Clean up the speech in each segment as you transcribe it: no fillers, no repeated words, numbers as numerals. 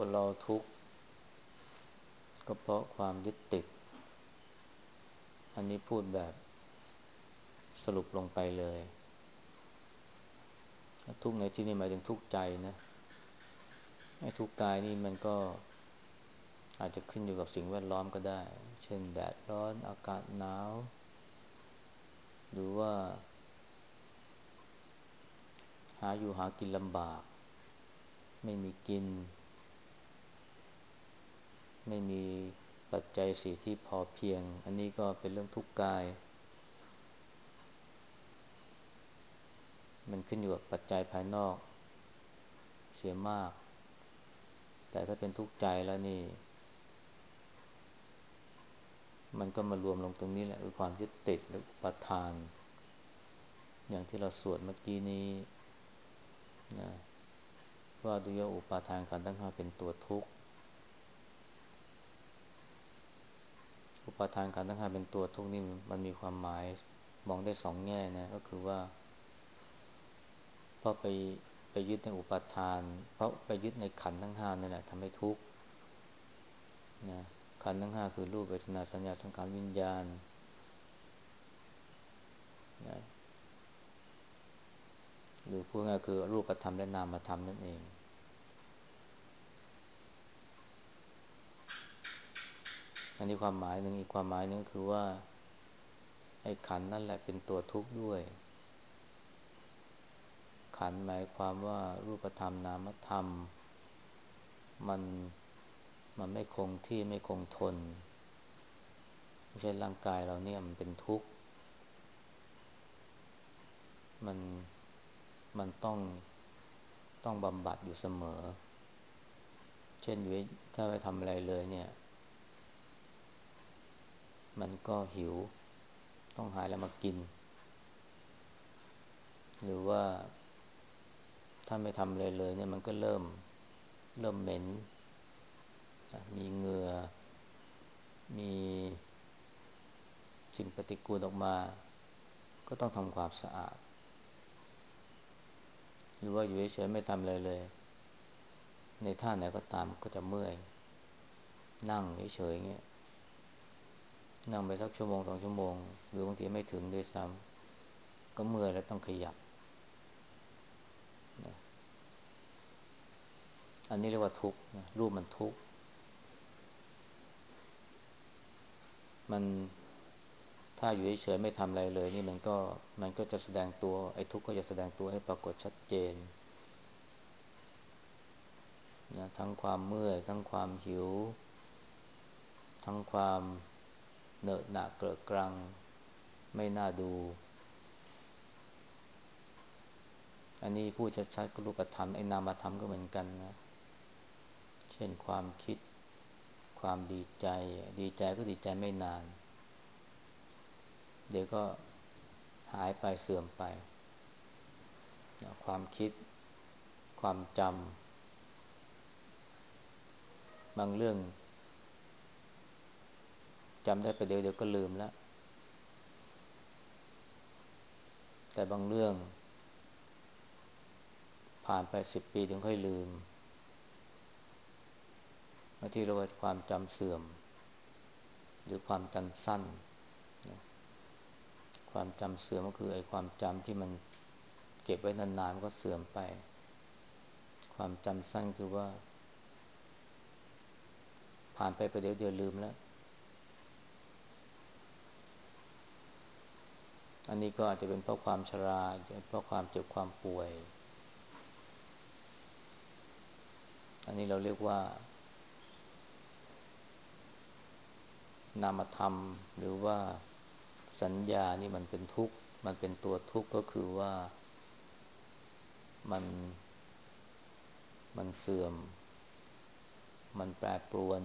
คนเราทุกข์ก็เพราะความยึดติดอันนี้พูดแบบสรุปลงไปเลยทุกข์ในที่นี้หมายถึงทุกข์ใจนะไอ้ทุกข์กายนี่มันก็อาจจะขึ้นอยู่กับสิ่งแวดล้อมก็ได้เช่นแดดร้อนอากาศหนาวหรือว่าหาอยู่หากินลำบากไม่มีกินไม่มีปัจจัยสี่ที่พอเพียงอันนี้ก็เป็นเรื่องทุกข์กายมันขึ้นอยู่กับปัจจัยภายนอกเสียมากแต่ถ้าเป็นทุกข์ใจแล้วนี่มันก็มารวมลงตรงนี้แหละคือความยึดติดหรืออุปาทานอย่างที่เราสวดเมื่อกี้นี้นะว่าด้วยอุปาทานขันธ์ทั้งห้าเป็นตัวทุกข์อุปาทานขันธ์ทั้งห้าเป็นตัวทุกข์นี่มันมีความหมายมองได้สองแง่นะก็คือว่าเพราะไปยึดในอุปาทานเพราะไปยึดในขันธ์ทั้งห้านั่นแหละทำให้ทุกข์นะขันธ์ทั้งห้าคือรูปเวทนาสัญญาสังขารวิญญาณนะหรือพูดง่ายคือรูปธรรมและนามธรรมนั่นเองอันนี้ความหมายหนึ่งอีกความหมายหนึ่งก็คือว่าไอ้ขันธ์นั่นแหละเป็นตัวทุกข์ด้วยขันธ์หมายความว่ารูปธรรมนามธรรมมันมันไม่คงที่ไม่คงทนไม่ใช่ร่างกายเราเนี่ยมันเป็นทุกข์มันมันต้องบำบัดอยู่เสมอเช่นอยู่ถ้าไปทำอะไรเลยเนี่ยมันก็หิวต้องหาอะไรมากินหรือว่าถ้าไม่ทำอะไรเลยเนี่ยมันก็เริ่มเหม็นมีเหงื่อมีสิ่งปฏิกูลออกมาก็ต้องทำความสะอาดหรือว่าอยู่เฉยๆไม่ทำอะไรเลยในท่าไหนก็ตามก็จะเมื่อยนั่งเฉยๆเงี้ยนั่งไปสักชั่วโมงสองชั่วโมงหรือบางทีไม่ถึงด้วยซ้ำก็เมื่อยแล้วต้องขยับนะอันนี้เรียกว่าทุกข์นะรูปมันทุกข์มันถ้าอยู่เฉยๆไม่ทำอะไรเลยนี่มันก็จะแสดงตัวไอ้ทุกข์ก็จะแสดงตัวให้ปรากฏชัดเจนนะทั้งความเมื่อยทั้งความหิวทั้งความเหนอะหนะเกลอะกรังไม่น่าดูอันนี้พูดชัดๆก็รูปธรรมไอ้นามธรรมก็เหมือนกันนะเช่นความคิดความดีใจดีใจก็ดีใจไม่นานเดี๋ยวก็หายไปเสื่อมไปนะความคิดความจำบางเรื่องจำได้ประเดี๋ยวเดี๋ยวก็ลืมแล้วแต่บางเรื่องผ่านไป10 ปีถึงค่อยลืมบางทีเราว่าความจำเสื่อมหรือความจำสั้นนะความจำเสื่อมก็คือไอ้ความจำที่มันเก็บไว้นานๆมันก็เสื่อมไปความจำสั้นคือว่าผ่านไปประเดี๋ยวเดียวลืมแล้วอันนี้ก็อาจจะเป็นเพราะความชราเพราะความเจ็บความป่วยอันนี้เราเรียกว่านามธรรมหรือว่าสัญญานี่มันเป็นทุกข์มันเป็นตัวทุกข์ก็คือว่ามันมันเสื่อมมันแปรปรวน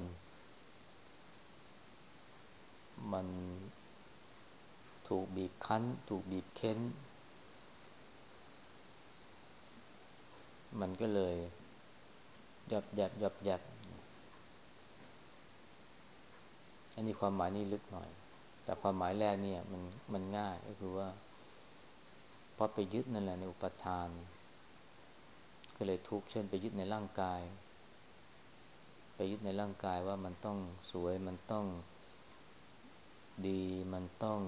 มันถูกบีบคั้นถูกบีบเค้นมันก็เลยยับยับยับยับอันนี้ความหมายนี่ลึกหน่อยแต่ความหมายแรกเนี่ยมันง่ายก็คือว่าเพราะไปยึดนั่นแหละในอุปทานก็เลยทุกข์เช่นไปยึดในร่างกายไปยึดในร่างกายว่ามันต้องสวยมันต้องดีมันต้อง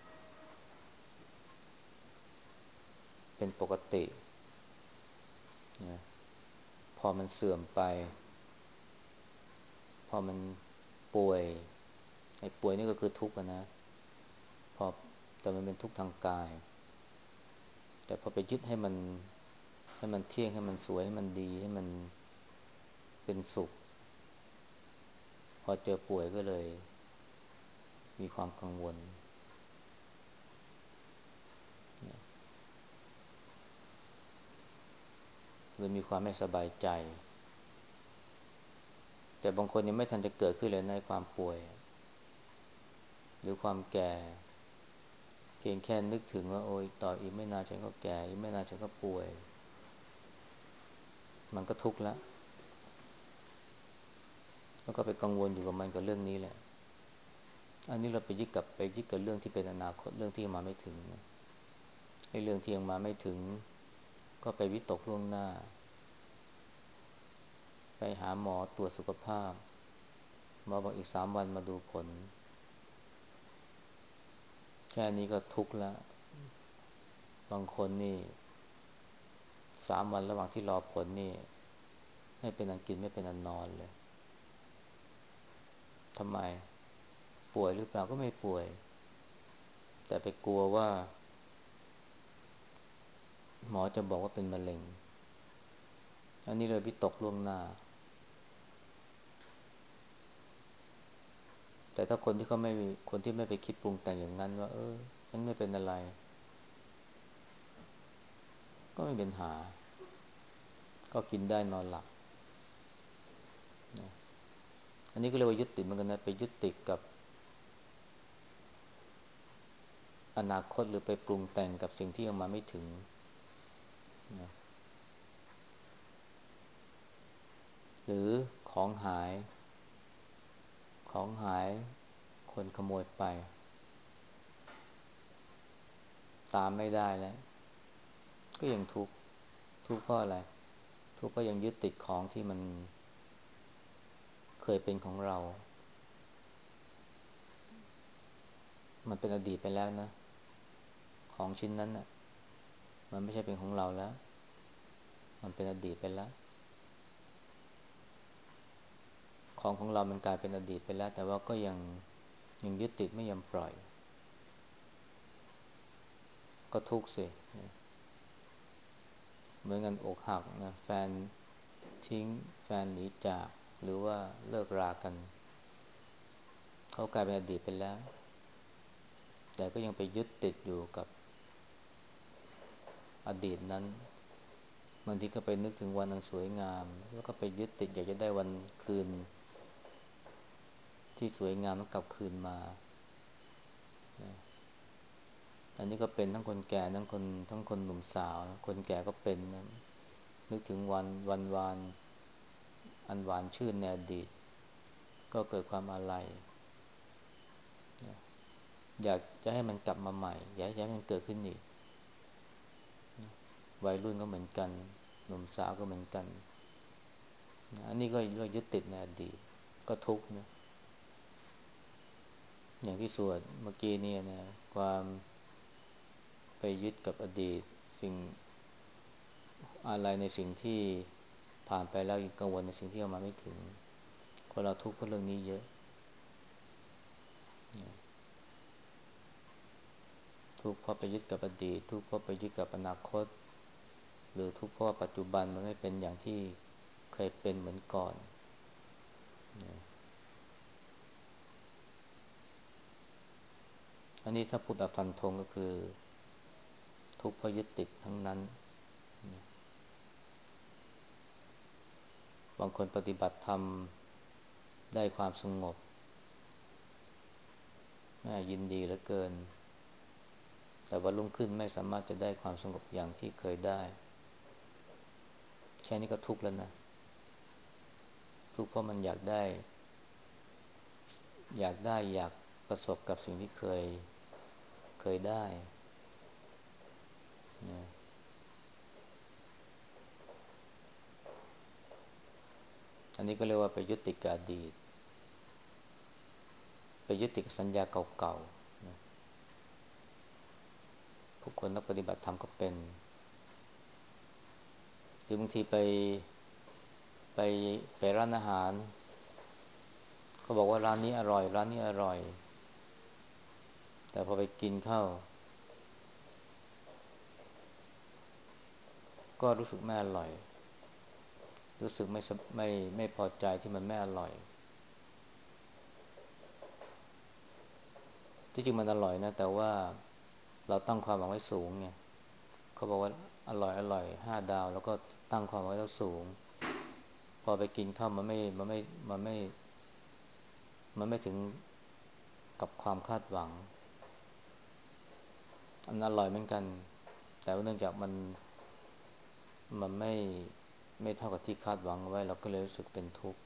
เป็นปกตินะพอมันเสื่อมไปพอมันป่วยไอ้ป่วยนี่ก็คือทุกข์นะพอแต่มันเป็นทุกข์ทางกายแต่พอไปยึดให้มันเที่ยงให้มันสวยให้มันดีให้มันเป็นสุขพอเจอป่วยก็เลยมีความกังวลหรือมีความไม่สบายใจแต่บางคนยังไม่ทันจะเกิดขึ้นเลยในความป่วยหรือความแก่เพียงแค่นึกถึงว่าโอ๊ยต่ออีกไม่นานฉันก็แก่อีกไม่นานฉันก็ป่วยมันก็ทุกข์แล้วแล้วก็ไปกังวลอยู่กับมันกับเรื่องนี้แหละอันนี้เราไปยึดกับเรื่องที่เป็นอนาคตเรื่องที่ยังมาไม่ถึงไอ้เรื่องที่ยังมาไม่ถึงก็ไปวิตกล่วงหน้าไปหาหมอตรวจสุขภาพหมอบอกอีก3 วันมาดูผลแค่นี้ก็ทุกข์แล้วบางคนนี่3 วันระหว่างที่รอผลนี่ไม่เป็นอันกินไม่เป็นอันนอนเลยทำไมป่วยหรือเปล่าก็ไม่ป่วยแต่ไปกลัวว่าหมอจะบอกว่าเป็นมะเร็งอันนี้เลยวิตกล่วงหน้าแต่ถ้าคนที่ไม่ไปคิดปรุงแต่งอย่างนั้นว่าฉันไม่เป็นอะไรก็ไม่เป็นหาก็กินได้นอนหลับนะอันนี้ก็เรียกว่ายึดติดเหมือนกันนะไปยึดติดกับอนาคตหรือไปปรุงแต่งกับสิ่งที่ยังมาไม่ถึงนะหรือของหายของหายคนขโมยไปตามไม่ได้แล้วก็ยังทุกข์ทุกข์เพราะอะไรทุกข์เพราะยังยึดติดของที่มันเคยเป็นของเรามันเป็นอดีตไปแล้วนะของชิ้นนั้นน่ะมันไม่ใช่เป็นของเราแล้วมันเป็นอดีตไปแล้วของเรามันกลายเป็นอดีตไปแล้วแต่ว่าก็ยังยึดติดไม่ยอมปล่อยก็ทุกข์สิเหมือนกันอกหักนะแฟนทิ้งแฟนหนีจากหรือว่าเลิกรากันเขากลายเป็นอดีตไปแล้วแต่ก็ยังไปยึดติดอยู่กับอดีตนั้นบางทีก็ไปนึกถึงวันอันสวยงามแล้วก็ไปยึดติดอยากจะได้วันคืนที่สวยงามนั้นกลับคืนมาอันนี้ก็เป็นทั้งคนแก่ทั้งคนหนุ่มสาวนะคนแก่ก็เป็นนะนึกถึงวันวานอันหวานชื่นในอดีตก็เกิดความอาลัยอยากจะให้มันกลับมาใหม่อยากให้มันเกิดขึ้นอีกวัยรุ่นก็เหมือนกันหนุ่มสาวก็เหมือนกันอันนี้ก็ยึดติดในอดีตก็ทุกข์นะอย่างที่สวดเมื่อกี้เนี่ยนะความไปยึดกับอดีตสิ่งอะไรในสิ่งที่ผ่านไปแล้วยังกังวลในสิ่งที่เอามาไม่ถึงคนเราทุกข์เพราะเรื่องนี้เยอะทุกข์เพราะไปยึดกับอดีตทุกข์เพราะไปยึดกับอนาคตหรือทุกข์เพราะปัจจุบันมันไม่เป็นอย่างที่เคยเป็นเหมือนก่อนอันนี้ถ้าพูดแบบฟันธงก็คือทุกข์เพราะยึดติดทั้งนั้นบางคนปฏิบัติธรรมได้ความสงบแม่ยินดีเหลือเกินแต่ว่ารุ่งขึ้นไม่สามารถจะได้ความสงบอย่างที่เคยได้แค่นี้ก็ทุกข์แล้วนะทุกข์เพราะมันอยากประสบกับสิ่งที่เคยได้อันนี้ก็เรียกว่าไปยึดติดกับอดีตไปยึดติดกับสัญญาเก่าๆนะผู้คนนักปฏิบัติธรรมก็เป็นหรือบางทีไปไปร้านอาหารเขาบอกว่าร้านนี้อร่อยร้านนี้อร่อยแต่พอไปกินข้าวก็รู้สึกไม่อร่อยรู้สึกไม่พอใจที่มันไม่อร่อยที่จริงมันอร่อยนะแต่ว่าเราตั้งความหวังไว้สูงไงเขาบอกว่าอร่อย5 ดาวแล้วก็ตั้งความหวังไว้แล้วสูงพอไปกินข้าวมันไม่ถึงกับความคาดหวังอันอร่อยเหมือนกันแต่ว่าเนื่องจากมันไม่เท่ากับที่คาดหวังไว้เราก็เลยรู้สึกเป็นทุกข์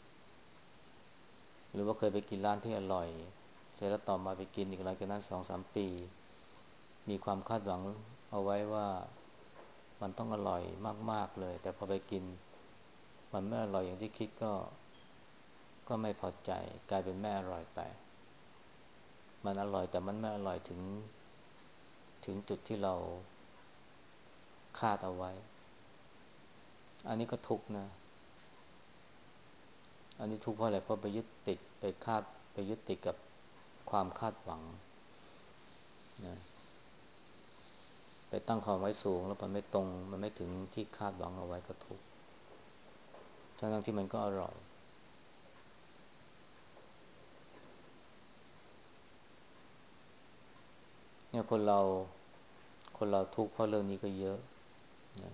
หรือว่าเคยไปกินร้านที่อร่อยเสร็จแล้วต่อมาไปกินอีกหลังจากนั้น2-3 ปีมีความคาดหวังเอาไว้ว่ามันต้องอร่อยมากๆเลยแต่พอไปกินมันไม่อร่อยอย่างที่คิดก็ไม่พอใจกลายเป็นไม่อร่อยไปมันอร่อยแต่มันไม่อร่อยถึงจุดที่เราคาดเอาไว้อันนี้ก็ทุกข์นะอันนี้ทุกข์เพราะอะไรเพราะไปยึดติดไปยึดติดกับความคาดหวังนะไปตั้งความไว้สูงแล้วมันไม่ตรงมันไม่ถึงที่คาดหวังเอาไว้ก็ทุกข์ทั้งที่มันก็อร่อยเนี่ยคนเราทุกข์เพราะเรื่องนี้ก็เยอะนะ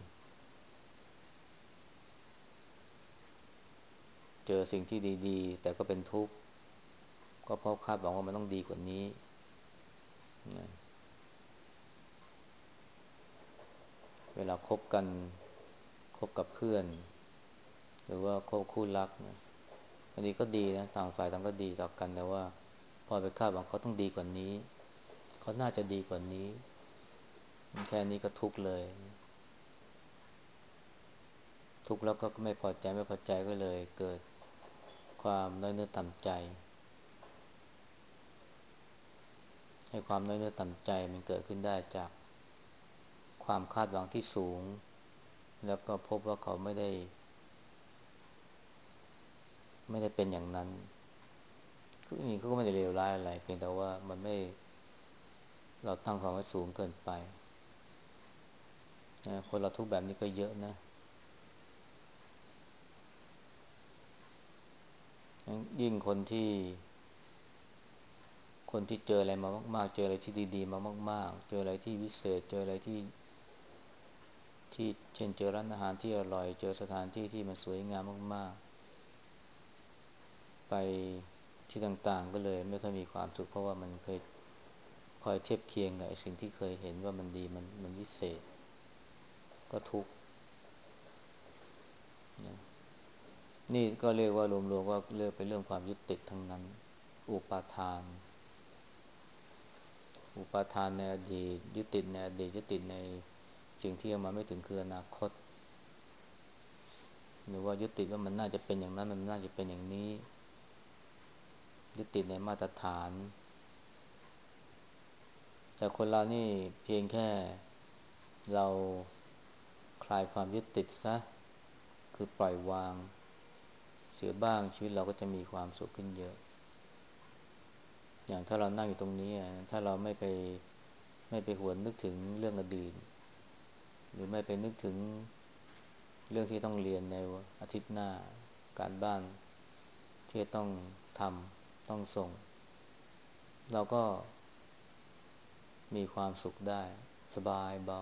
เจอสิ่งที่ดีๆแต่ก็เป็นทุกข์ก็เพราะคาดหวังว่ามันต้องดีกว่านี้นะเวลาคบกันคบกับเพื่อนหรือว่าคบคู่รักนะอันนี้ก็ดีนะต่างฝ่ายต่างก็ดีต่อกันแต่ว่าพอไปคาดหวังเขาต้องดีกว่านี้เขาน่าจะดีกว่านี้แค่นี้ก็ทุกข์เลยทุกข์แล้วก็ไม่พอใจก็เลยเกิดความน้อยเนื้อต่ำใจให้ความน้อยเนื้อต่ำใจมันเกิดขึ้นได้จากความคาดหวังที่สูงแล้วก็พบว่าเขาไม่ได้เป็นอย่างนั้นคืออย่างนี้เขาก็ไม่ได้เลวร้ายอะไรเพียงแต่ว่ามันไม่เราตั้งความไว้สูงเกินไปนะคนเราทุกข์แบบนี้ก็เยอะนะยิ่งคนที่เจออะไรมามากๆเจออะไรที่ดีๆมามากๆเจออะไรที่วิเศษเจออะไรที่เช่นเจอร้านอาหารที่อร่อยเจอสถานที่ที่มันสวยงามมากๆไปที่ต่างๆก็เลยไม่ค่อยมีความสุขเพราะว่ามันเคยคอยเทียบเคียงกับไอ้สิ่งที่เคยเห็นว่ามันดีมันวิเศษก็ทุกข์นะนี่ก็เรียกว่ารวมๆว่าเรียกเป็นเรื่องความยึดติดทั้งนั้นอุปาทานในอดีตยึดติดในอดีตยึดติดในสิ่งที่ยังมาไม่ถึงคืออนาคตหรือว่ายึดติดว่ามันน่าจะเป็นอย่างนั้นมันน่าจะเป็นอย่างนี้ยึดติดในมาตรฐานแต่คนเรานี่เพียงแค่เราคลายความยึดติดซะคือปล่อยวางเสียบ้างชีวิตเราก็จะมีความสุขขึ้นเยอะอย่างถ้าเรานั่งอยู่ตรงนี้ถ้าเราไม่ไปหวนนึกถึงเรื่องอดีตหรือไม่ไปนึกถึงเรื่องที่ต้องเรียนในอาทิตย์หน้าการบ้านที่จะต้องทำต้องส่งเราก็มีความสุขได้สบายเบา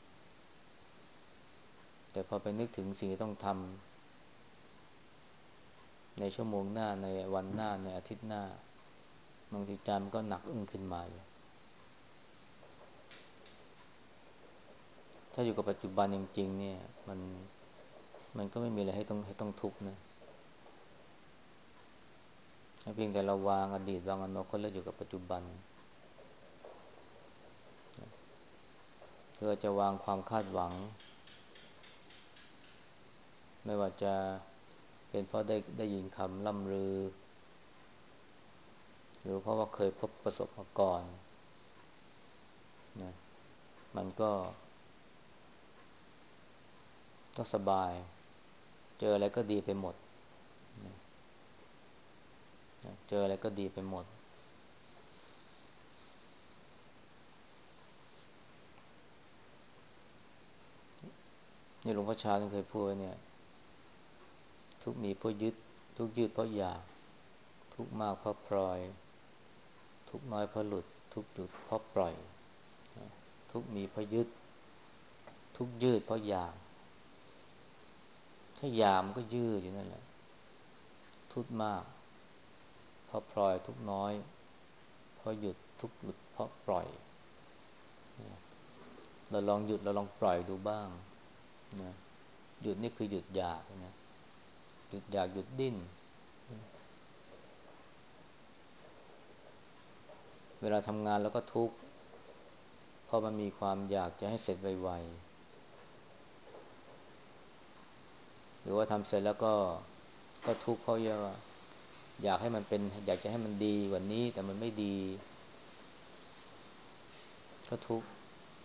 แต่พอไปนึกถึงสิ่งที่ต้องทำในชั่วโมงหน้าในวันหน้าในอาทิตย์หน้าบางทีใจมันก็หนักอึ้งขึ้นมาเลยถ้าอยู่กับปัจจุบันจริงๆเนี่ยมันก็ไม่มีอะไรให้ต้องทุกข์นะเพียงแต่เราวางอดีตวางอนาคตแล้วอยู่กับปัจจุบันเพื่อจะวางความคาดหวังไม่ว่าจะเป็นเพราะได้ยินคำล่ำลือหรือเพราะว่าเคยพบประสบมาก่อนนะมันก็สบายเจออะไรก็ดีไปหมดนะเจออะไรก็ดีไปหมดนี่หลวงพ่อชาท่านเคยพูดเนี่ยทุกข์มีเพราะยึดทุกข์ยืดเพราะอยากทุกข์มากเพราะพลอยทุกข์น้อยเพราะหลุดทุกข์หยุดเพราะปล่อยทุกข์มีเพราะยึดทุกข์ยืดเพราะอยากถ้าอยากมันก็ยืดอยู่นั่นแหละทุกข์มากเพราะพลอยทุกข์น้อยเพราะหยุดทุกข์หลุดเพราะปล่อยเราลองหยุดเราลองปล่อยดูบ้างนะหยุดนี่คือหยุดอยากนะหยุดอยากหยุดดิ้นเวลาทำงานแล้วก็ทุกข์เพราะมันมีความอยากจะให้เสร็จไวๆหรือว่าทำเสร็จแล้วก็ทุกข์เพราะว่าอยากให้มันเป็นอยากจะให้มันดีกว่านี้แต่มันไม่ดีก็ทุกข์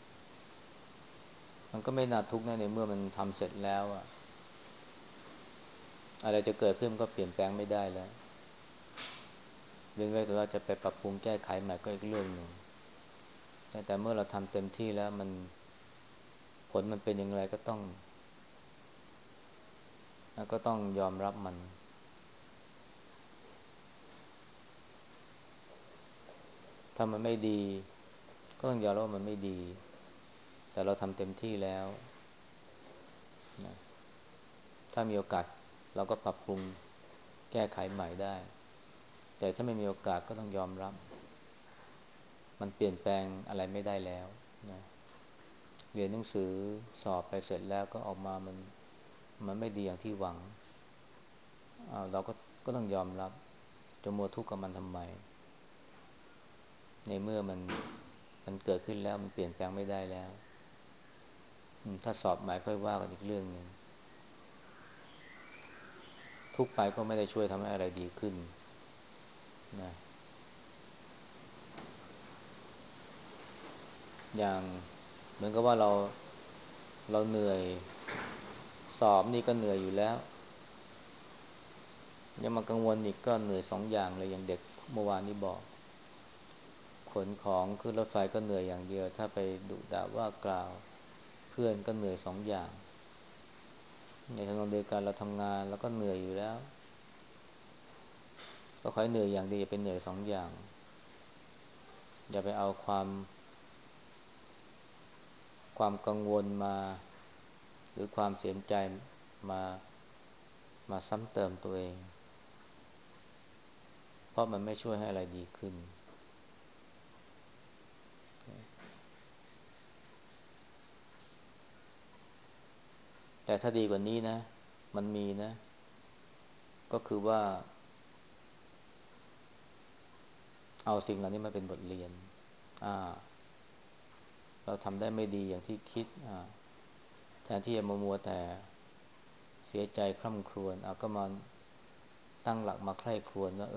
มันก็ไม่น่าทุกข์นะในเมื่อมันทำเสร็จแล้วอะอะไรจะเกิดขึ้นมันก็เปลี่ยนแปลงไม่ได้แล้วเว้นไว้แต่ว่าจะไปปรับปรุงแก้ไขใหม่ก็อีกเรื่องหนึ่งแต่เมื่อเราทำเต็มที่แล้วผลมันเป็นอย่างไรก็ต้องยอมรับมันถ้ามันไม่ดีก็ต้องยอมรับว่ามันไม่ดีแต่เราทำเต็มที่แล้วนะถ้ามีโอกาสเราก็ปรับปรุงแก้ไขใหม่ได้แต่ถ้าไม่มีโอกาสก็ต้องยอมรับมันเปลี่ยนแปลงอะไรไม่ได้แล้วนะเรียนหนังสือสอบไปเสร็จแล้วก็ออกมามันไม่ดีอย่างที่หวังเราก็ต้องยอมรับจะมัวทุกข์กับมันทำไมในเมื่อมันเกิดขึ้นแล้วมันเปลี่ยนแปลงไม่ได้แล้วถ้าสอบใหม่ค่อยว่ากันอีกเรื่องหนึ่งทุกข์ไปก็ไม่ได้ช่วยทำให้อะไรดีขึ้นนะอย่างเหมือนกับว่าเราเหนื่อยสอบนี่ก็เหนื่อยอยู่แล้วยังมากังวลอีกก็เหนื่อยสองอย่างเลยอย่างเด็กเมื่อวานนี้บอกขนของขึ้นรถไฟก็เหนื่อยอย่างเดียวถ้าไปดุด่าว่ากล่าวเพื่อนก็เหนื่อยสองอย่างในทางเดียวกันเราทำงานแล้วก็เหนื่อยอยู่แล้วก็ขอให้เหนื่อยอย่างเดียวอย่าเป็นเหนื่อยสองอย่างอย่าไปเอาความกังวลมาหรือความเสียใจมามาซ้ำเติมตัวเองเพราะมันไม่ช่วยให้อะไรดีขึ้นแต่ถ้าดีกว่านี้นะมันมีนะก็คือว่าเอาสิ่งเหล่านี้มาเป็นบทเรียนอ่าเราทำได้ไม่ดีอย่างที่คิดแทนที่จะมัวแต่เสียใจคร่ำครวญก็มาตั้งหลักมาใคร่ครวญว่า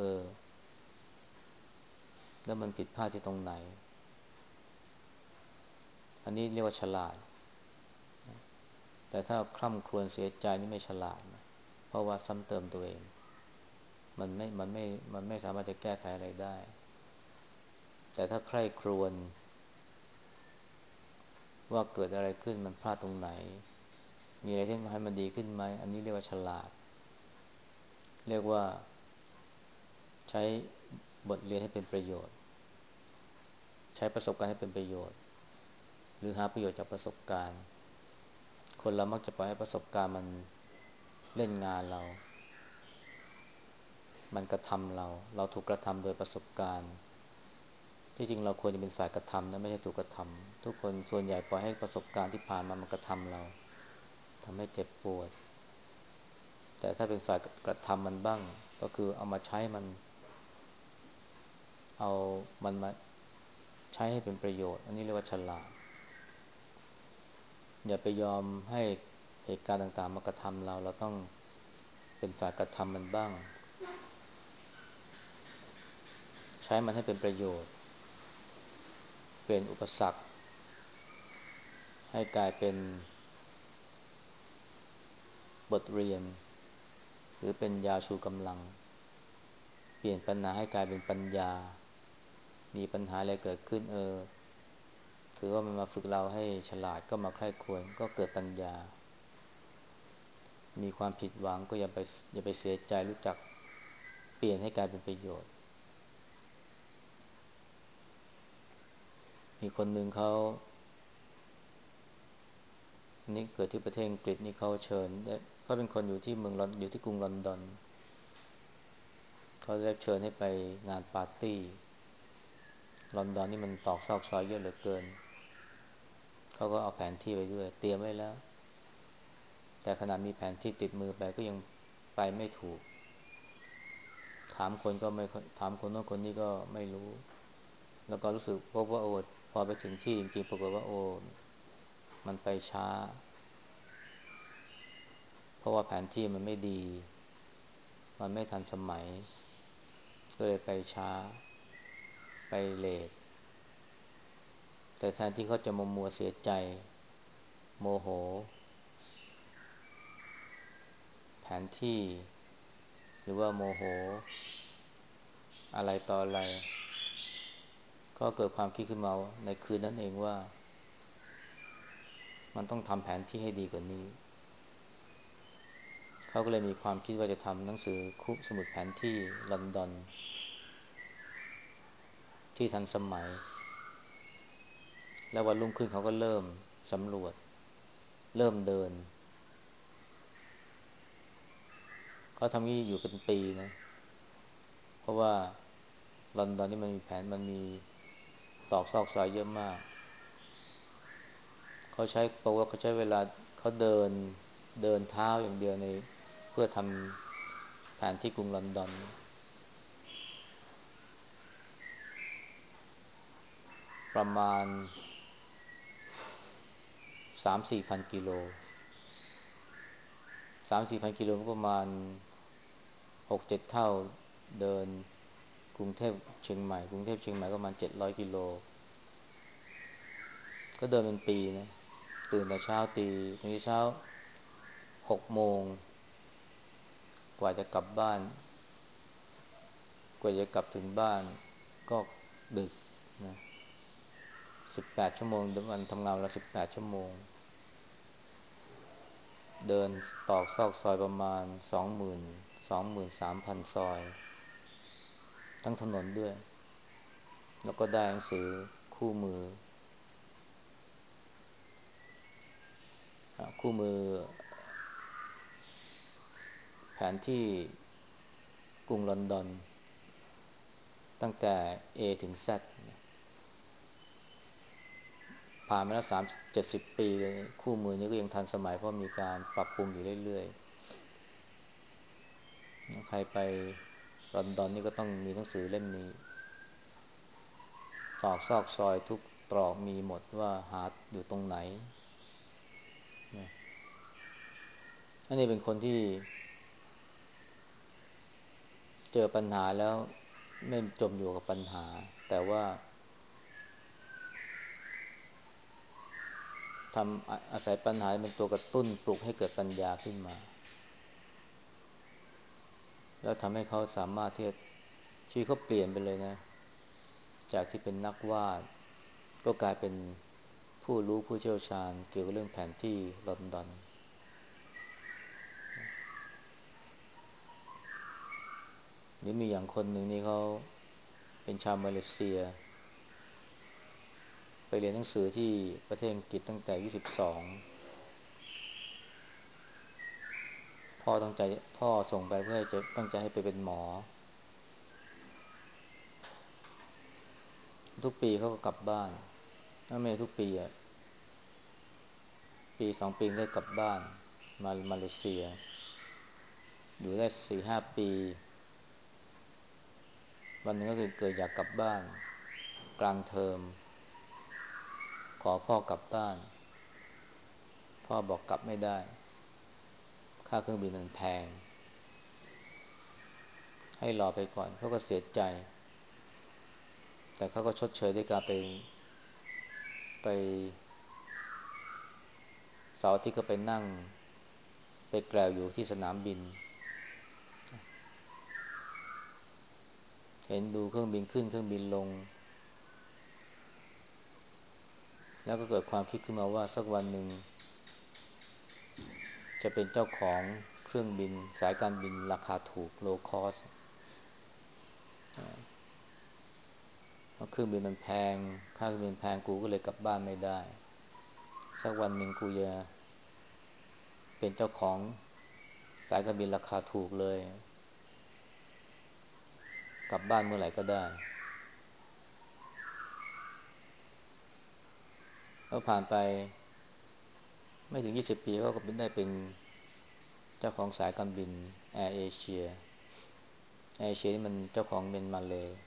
แล้วมันผิดพลาดที่ตรงไหนอันนี้เรียกว่าฉลาดแต่ถ้าคร่ำครวญเสียใจนี่ไม่ฉลาดนะเพราะว่าซ้ำเติมตัวเองมันไม่สามารถจะแก้ไขอะไรได้แต่ถ้าใคร่ครวญว่าเกิดอะไรขึ้นมันพลาดตรงไหนมีอะไรที่ทำให้มันดีขึ้นไหมอันนี้เรียกว่าฉลาดเรียกว่าใช้บทเรียนให้เป็นประโยชน์ใช้ประสบการณ์ให้เป็นประโยชน์หรือหาประโยชน์จากประสบการณ์คนเรามักจะปล่อยให้ประสบการณ์มันเล่นงานเรามันกระทำเราถูกกระทำโดยประสบการณ์ที่จริงเราควรจะเป็นฝ่ายกระทำนะไม่ใช่ถูกกระทำทุกคนส่วนใหญ่ปล่อยให้ประสบการณ์ที่ผ่านมามันกระทำเราทำให้เจ็บปวดแต่ถ้าเป็นฝ่ายกระทำมันบ้างก็คือเอามาใช้เอามันมาใช้ให้เป็นประโยชน์อันนี้เรียกว่าฉลาดอย่าไปยอมให้เหตุการณ์ต่างๆมากระทำเราต้องเป็นฝ่ายกระทำมันบ้างใช้มันให้เป็นประโยชน์เปลี่ยนอุปสรรคให้กลายเป็นบทเรียนหรือเป็นยาชูกำลังเปลี่ยนปัญหาให้กลายเป็นปัญญามีปัญหาอะไรเกิดขึ้นถือว่ามันมาฝึกเราให้ฉลาดก็มาใคร่ครวญก็เกิดปัญญามีความผิดหวังก็อย่าไปเสียใจรู้จักเปลี่ยนให้กลายเป็นประโยชน์มีคนหนึ่งนี่เกิดที่ประเทศอังกฤษนี่เขาเชิญเขาเป็นคนอยู่ที่เมืองลอนอยู่ที่กรุงลอนดอนเขาได้เชิญให้ไปงานปาร์ตี้ลอนดอนนี่มันตอกซอกซอยเยอะเหลือเกินเขาก็เอาแผนที่ไปด้วยเตรียมไว้แล้วแต่ขณะมีแผนที่ติดมือไปก็ยังไปไม่ถูกถามคนก็ไม่ถามคนโน้นคนนี้ก็ไม่รู้แล้วก็รู้สึกพบว่าโอ้พอไปถึงที่จริงๆปรากฏว่าโอ้มันไปช้าเพราะว่าแผนที่มันไม่ดีมันไม่ทันสมัยก็เลยไปช้าไปเลทแต่แทนที่เขาจะมัวเสียใจโมโหแผนที่หรือว่าโมโหอะไรต่ออะไรก็เกิดความคิดขึ้นมาในคืนนั้นเองว่ามันต้องทำแผนที่ให้ดีกว่านี้เขาก็เลยมีความคิดว่าจะทำหนังสือคุสมุดแผนที่ลอนดอนที่ทันสมัยแล้ววันรุ่งขึ้นเขาก็เริ่มสำรวจเริ่มเดินเขาทำนี้อยู่เป็นปีนะเพราะว่าลอนดอนนี่มันมีแผนมันมีตอกซอกซอยเยอะมากบอกว่าเขาใช้เวลาเขาเดินเท้าอย่างเดียวในเพื่อทำแผนที่กรุงลอนดอนประมาณ3-4 พันกิโล3-4 พันกิโลก็ประมาณ6-7 เท่าเดินกรุงเทพเชียงใหม่ก็ประมาณ700 กิโลก็เดินเป็นปีนะตื่นแต่เช้าตื่นแต่เช้า6 โมงกว่าจะกลับบ้านกว่าจะกลับถึงบ้านก็ดึกนะ18 ชั่วโมงวันทำงานละ18 ชั่วโมงเดินตอกซอกซอยประมาณ23,000 ซอยทั้งถนนด้วยแล้วก็ได้หนังสือคู่มือคู่มือแผนที่กรุงลอนดอนตั้งแต่ A ถึง Z ผ่านมาแล้ว70 ปีเลยคู่มือนี้ก็ยังทันสมัยเพราะมีการปรับปรุงอยู่เรื่อยๆใครไปลอนดอนนี่ก็ต้องมีหนังสือเล่มนี้ตอกซอกซอยทุกตรอกมีหมดว่าหาอยู่ตรงไหนนะอันนี้เป็นคนที่เจอปัญหาแล้วไม่จมอยู่กับปัญหาแต่ว่าอาศัยปัญหาเป็นตัวกระตุ้นปลุกให้เกิดปัญญาขึ้นมาแล้วทำให้เขาสามารถที่จะชีวิตเขาเปลี่ยนไปเลยนะจากที่เป็นนักวาดก็กลายเป็นผู้รู้ผู้เชี่ยวชาญเกี่ยวกับเรื่องแผนที่ลอนดอนหรือมีอย่างคนหนึ่งนี่เขาเป็นชาวมาเลเซียไปเรียนหนังสือที่ประเทศอังกฤษตั้งแต่อายุ12พ่อตั้งใจพ่อส่งไปเพื่อจะตั้งใจให้ไปเป็นหมอทุกปีเขาก็กลับบ้านไม่ทุกปีปี2 ปีก็กลับบ้านมาเลเซียอยู่ได้4-5 ปีวันหนึ่งก็คือเกิดอยากกลับบ้านกลางเทอมขอพ่อกลับบ้านพ่อบอกกลับไม่ได้ค่าเครื่องบินมันแพงให้รอไปก่อนเขาก็เสียใจแต่เขาก็ชดเชยด้วยการไปเสาร์อาทิตย์ก็ไปนั่งไปแกลวอยู่ที่สนามบินเห็นดูเครื่องบินขึ้นเครื่องบินลงแล้วก็เกิดความคิดขึ้นมาว่าสักวันหนึ่งจะเป็นเจ้าของเครื่องบินสายการบินราคาถูก low cost เพราะเครื่องบินมันแพงค่าเครื่องบินแพงกูก็เลยกลับบ้านไม่ได้สักวันหนึ่งกูจะเป็นเจ้าของสายการบินราคาถูกเลยกลับบ้านเมื่อไหร่ก็ได้แล้วผ่านไปไม่ถึง20 ปีเขาก็เป็นเจ้าของสายการบินแอร์เอเชียนี่มันเจ้าของเป็นมาเลย์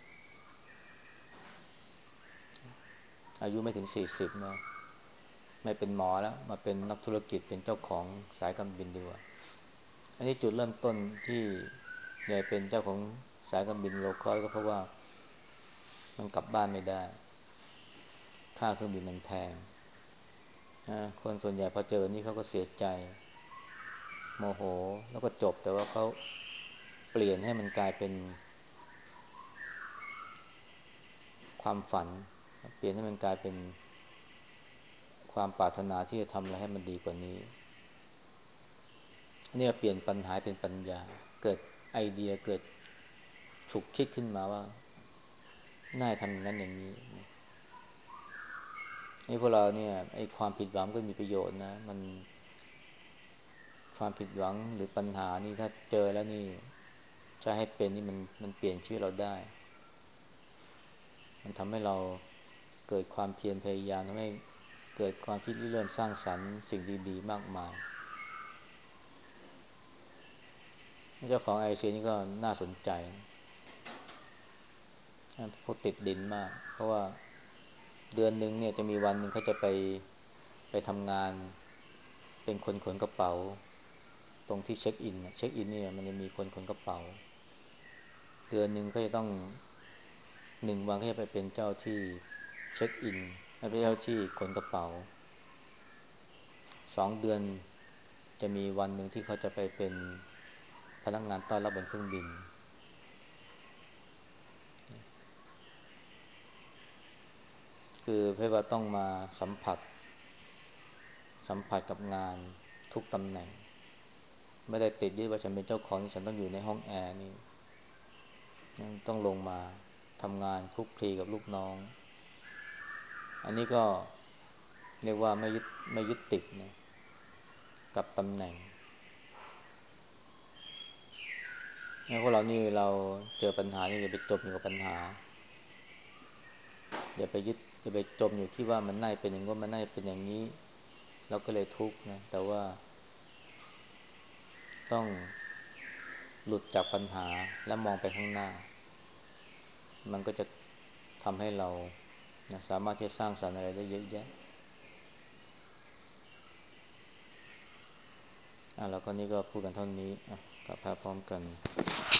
อายุไม่ถึง40นะไม่เป็นหมอแล้วมาเป็นนักธุรกิจเป็นเจ้าของสายการบินดีกว่าอันนี้จุดเริ่มต้นที่ใหญ่เป็นเจ้าของสายการบินโลคอสก็เพราะว่ามันกลับบ้านไม่ได้ค่าเครื่องบินมันแพงนะคนส่วนใหญ่พอเจอนี่เขาก็เสียใจโมโหแล้วก็จบแต่ว่าเขาเปลี่ยนให้มันกลายเป็นความฝันเปลี่ยนให้มันกลายเป็นความปรารถนาที่จะทำอะไรให้มันดีกว่านี้เนี่ยเปลี่ยนปัญหาเป็นปัญญาเกิดไอเดียเกิดฉุกคิดขึ้นมาว่าน่าทำอย่างนั้นอย่างนี้นี่พวกเราเนี่ยไอ้ความผิดหวังก็มีประโยชน์นะมันความผิดหวังหรือปัญหานี่ถ้าเจอแล้วนี่จะให้เป็นนี่มันเปลี่ยนชีวิตเราได้มันทำให้เราเกิดความเพียรพยายามทำให้เกิดความคิดริเริ่มสร้างสรรค์สิ่งดีๆมากมายเจ้าของไอซีนี่ก็น่าสนใจพวกติดดินมากเพราะว่าเดือนหนึ่งเนี่ยจะมีวันหนึ่งเขาจะไปทำงานเป็นคนขนกระเป๋าตรงที่เช็คอินเช็คอินเนี่ยมันจะมีคนขนกระเป๋าเดือนหนึ่งเขาจะต้อง1 วันเขาจะไปเป็นเจ้าที่เช็คอินไม่เป็นเจ้าที่ขนกระเป๋า2 เดือนจะมีวันหนึ่งที่เขาจะไปเป็นพนักงานต้อนรับบนเครื่องบินคือเพื่อว่าต้องมาสัมผัสกับงานทุกตำแหน่งไม่ได้ติดยึดว่าฉันเป็นเจ้าของฉันต้องอยู่ในห้องแอร์นี่ต้องลงมาทำงานคลุกคลีกับลูกน้องอันนี้ก็เรียกว่าไม่ยึดติดนะกับตำแหน่งงั้นพวกเรานี่เราเจอปัญหานี่อย่าไปจมอยู่กับปัญหาอย่าไปจมอยู่ที่ว่ามันน่าเป็นอย่างงี้มันน่าเป็นอย่างนี้เราก็เลยทุกข์นะแต่ว่าต้องหลุดจากปัญหาและมองไปข้างหน้ามันก็จะทำให้เรานะสามารถที่จะสร้างสรรค์อะไรได้เยอะแยะแล้วก็นี่ก็พูดกันเท่านี้กลับมาพร้อมกัน